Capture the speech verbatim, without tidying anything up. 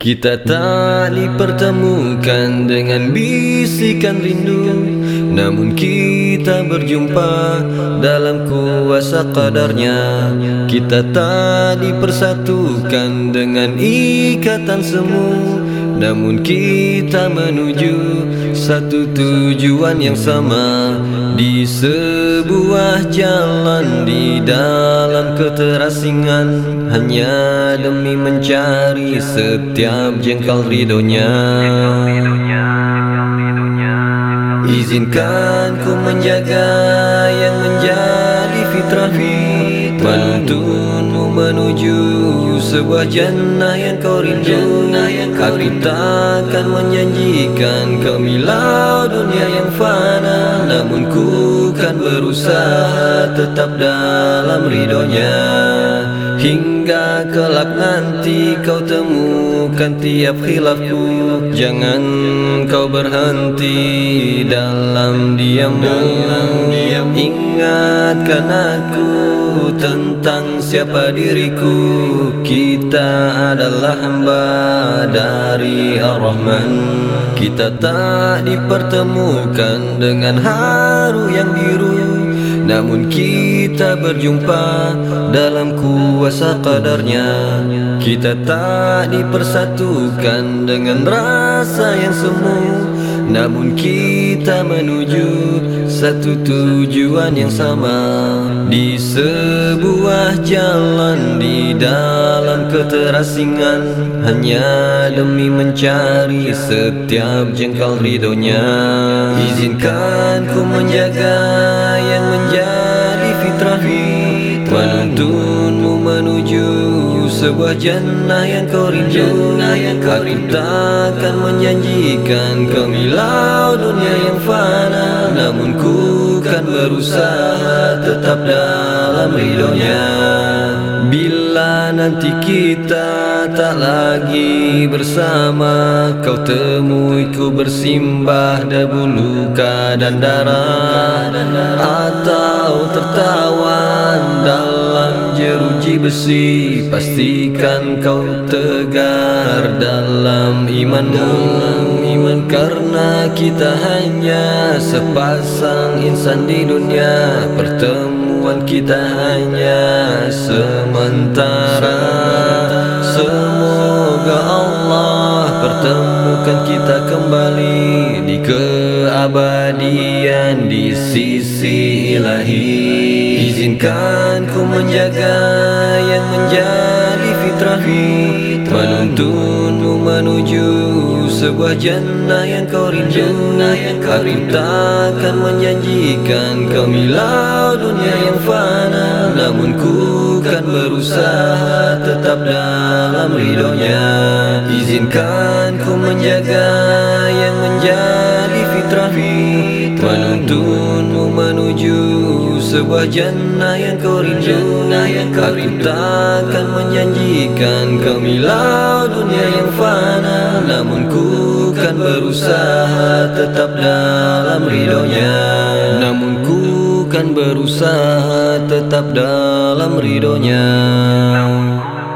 Kita tak dipertemukan dengan bisikan rindu, namun kita berjumpa dalam kuasa qadarnya. Kita tak dipersatukan dengan ikatan semu, namun kita menuju satu tujuan yang sama. Di sebuah jalan di dalam keterasingan, hanya demi mencari setiap jengkal ridhonya. Izinkan ku menjaga yang menjadi fitrahi, menuntunmu menuju sebuah jannah yang kau rindu. Aku takkan menjanjikan kau milau dunia yang fana, namun ku kan berusaha tetap dalam ridhonya. Hingga kelak nanti kau temukan tiap khilafku, jangan kau berhenti dalam diammu. Ingatkan aku tentang siapa diriku. Kita adalah hamba dari Ar-Rahman. Kita tak dipertemukan dengan haru yang biru, namun kita berjumpa dalam kuasa qadarnya. Kita tak dipersatukan dengan rasa yang semu, namun kita menuju satu tujuan yang sama. Di sebuah jalan di dalam keterasingan, hanya demi mencari setiap jengkal ridhonya. Izinkan ku menjaga yang menjadi fitrahi, menuntunmu menuju sebuah jannah yang kau rindu. Aku takkan menjanjikan kau milau dunia yang fana, namun ku kan berusaha tetap dalam ridhonya. Bila nanti kita tak lagi bersama, kau temui ku bersimbah debu luka dan darah, atau tertawan dalam jeruji besi. Pastikan kau tegar dalam imanmu, karena kita hanya sepasang insan di dunia. Pertemuan kita hanya sementara. Semoga Allah pertemukan kita kembali di keabadian di sisi Ilahi. Izinkan ku menjaga yang menjadi fitrahi, menuntunmu menuju sebuah jannah yang kau rindu. Aku takkan menjanjikan kau milau dunia yang fana, namun ku kan berusaha tetap dalam ridhonya. Izinkan ku menjaga yang menjadi fitrahi, menuntunmu menuju sebuah jannah yang kau rindu. Aku takkan menjanjikan kau milau dunia yang fana, namun ku kan berusaha tetap dalam ridhonya. Namun ku kan berusaha tetap dalam ridhonya.